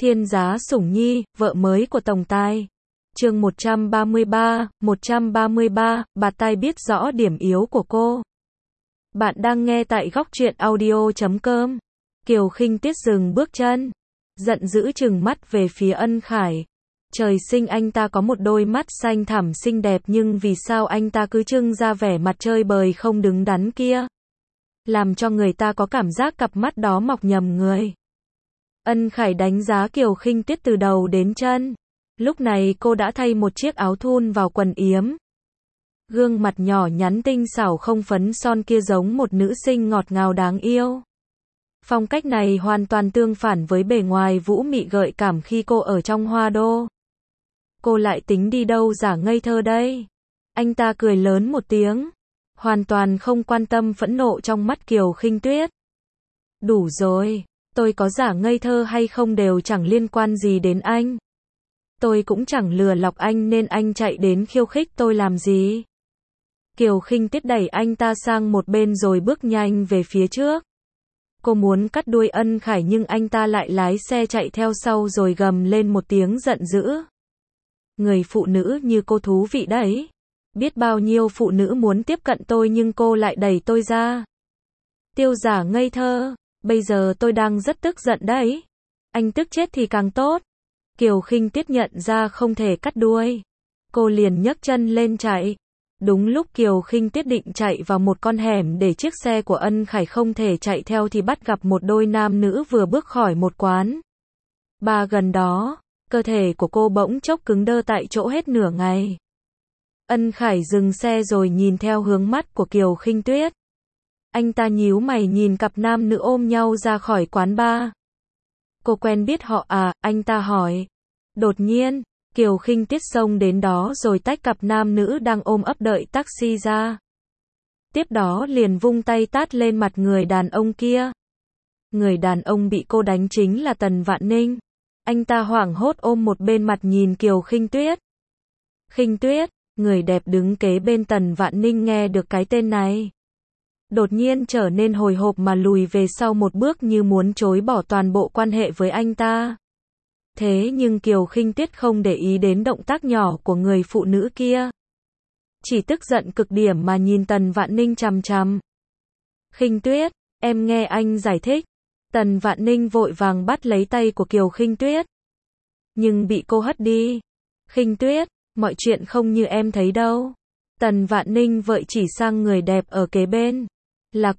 Thiên giá sủng nhi, vợ mới của Tổng Tài. Chương 133, bà Tai biết rõ điểm yếu của cô. Bạn đang nghe tại góc truyện audio.com. Kiều Khinh Tuyết dừng bước chân, giận dữ trừng mắt về phía Ân Khải. Trời sinh anh ta có một đôi mắt xanh thẳm xinh đẹp, nhưng vì sao anh ta cứ trưng ra vẻ mặt chơi bời không đứng đắn kia, làm cho người ta có cảm giác cặp mắt đó mọc nhầm người. Ân Khải đánh giá Kiều Khinh Tuyết từ đầu đến chân. Lúc này cô đã thay một chiếc áo thun vào quần yếm. Gương mặt nhỏ nhắn tinh xảo không phấn son kia giống một nữ sinh ngọt ngào đáng yêu. Phong cách này hoàn toàn tương phản với bề ngoài vũ mị gợi cảm khi cô ở trong Hoa Đô. Cô lại tính đi đâu giả ngây thơ đây? Anh ta cười lớn một tiếng, hoàn toàn không quan tâm phẫn nộ trong mắt Kiều Khinh Tuyết. Đủ rồi, tôi có giả ngây thơ hay không đều chẳng liên quan gì đến anh. Tôi cũng chẳng lừa lọc anh nên anh chạy đến khiêu khích tôi làm gì? Kiều Khinh Tuyết đẩy anh ta sang một bên rồi bước nhanh về phía trước. Cô muốn cắt đuôi Ân Khải nhưng anh ta lại lái xe chạy theo sau rồi gầm lên một tiếng giận dữ. Người phụ nữ như cô thú vị đấy. Biết bao nhiêu phụ nữ muốn tiếp cận tôi nhưng cô lại đẩy tôi ra. Tiêu giả ngây thơ, bây giờ tôi đang rất tức giận đấy. Anh tức chết thì càng tốt. Kiều Khinh Tuyết nhận ra không thể cắt đuôi. Cô liền nhấc chân lên chạy. Đúng lúc Kiều Khinh Tuyết định chạy vào một con hẻm để chiếc xe của Ân Khải không thể chạy theo thì bắt gặp một đôi nam nữ vừa bước khỏi một quán bar gần đó. Cơ thể của cô bỗng chốc cứng đơ tại chỗ hết nửa ngày. Ân Khải dừng xe rồi nhìn theo hướng mắt của Kiều Khinh Tuyết. Anh ta nhíu mày nhìn cặp nam nữ ôm nhau ra khỏi quán bar. Cô quen biết họ à? Anh ta hỏi. Đột nhiên, Kiều Khinh Tuyết xông đến đó rồi tách cặp nam nữ đang ôm ấp đợi taxi ra. Tiếp đó liền vung tay tát lên mặt người đàn ông kia. Người đàn ông bị cô đánh chính là Tần Vạn Ninh. Anh ta hoảng hốt ôm một bên mặt nhìn Kiều Khinh Tuyết. Khinh Tuyết, người đẹp đứng kế bên Tần Vạn Ninh nghe được cái tên này, đột nhiên trở nên hồi hộp mà lùi về sau một bước như muốn chối bỏ toàn bộ quan hệ với anh ta. Thế nhưng Kiều Khinh Tuyết không để ý đến động tác nhỏ của người phụ nữ kia. Chỉ tức giận cực điểm mà nhìn Tần Vạn Ninh chằm chằm. Khinh Tuyết, em nghe anh giải thích. Tần Vạn Ninh vội vàng bắt lấy tay của Kiều Khinh Tuyết, nhưng bị cô hất đi. Khinh Tuyết, mọi chuyện không như em thấy đâu. Tần Vạn Ninh vội chỉ sang người đẹp ở kế bên. Là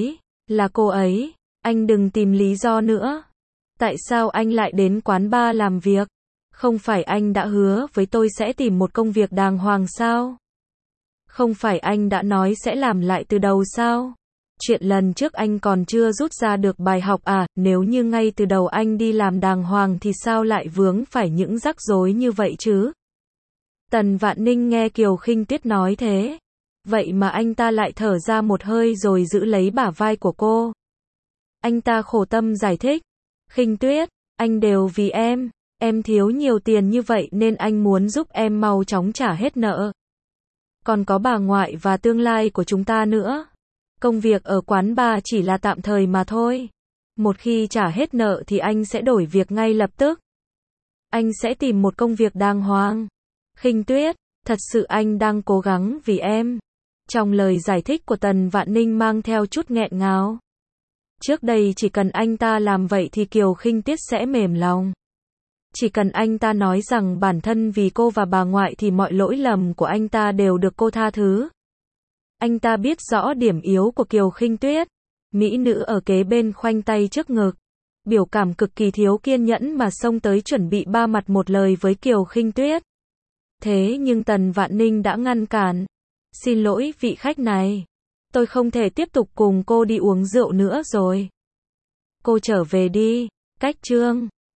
cô ấy, anh đừng tìm lý do nữa. Tại sao anh lại đến quán bar làm việc? Không phải anh đã hứa với tôi sẽ tìm một công việc đàng hoàng sao? Không phải anh đã nói sẽ làm lại từ đầu sao? Chuyện lần trước anh còn chưa rút ra được bài học à? Nếu như ngay từ đầu anh đi làm đàng hoàng thì sao lại vướng phải những rắc rối như vậy chứ? Tần Vạn Ninh nghe Kiều Khinh Tuyết nói thế, vậy mà anh ta lại thở ra một hơi rồi giữ lấy bả vai của cô. Anh ta khổ tâm giải thích. Khinh Tuyết, anh đều vì em thiếu nhiều tiền như vậy nên anh muốn giúp em mau chóng trả hết nợ. Còn có bà ngoại và tương lai của chúng ta nữa. Công việc ở quán bar chỉ là tạm thời mà thôi. Một khi trả hết nợ thì anh sẽ đổi việc ngay lập tức. Anh sẽ tìm một công việc đàng hoàng. Khinh Tuyết, thật sự anh đang cố gắng vì em. Trong lời giải thích của Tần Vạn Ninh mang theo chút nghẹn ngào. Trước đây chỉ cần anh ta làm vậy thì Kiều Khinh Tuyết sẽ mềm lòng. Chỉ cần anh ta nói rằng bản thân vì cô và bà ngoại thì mọi lỗi lầm của anh ta đều được cô tha thứ. Anh ta biết rõ điểm yếu của Kiều Khinh Tuyết. Mỹ nữ ở kế bên khoanh tay trước ngực, biểu cảm cực kỳ thiếu kiên nhẫn mà xông tới chuẩn bị ba mặt một lời với Kiều Khinh Tuyết. Thế nhưng Tần Vạn Ninh đã ngăn cản. Xin lỗi vị khách này, tôi không thể tiếp tục cùng cô đi uống rượu nữa rồi. Cô trở về đi. Cách chương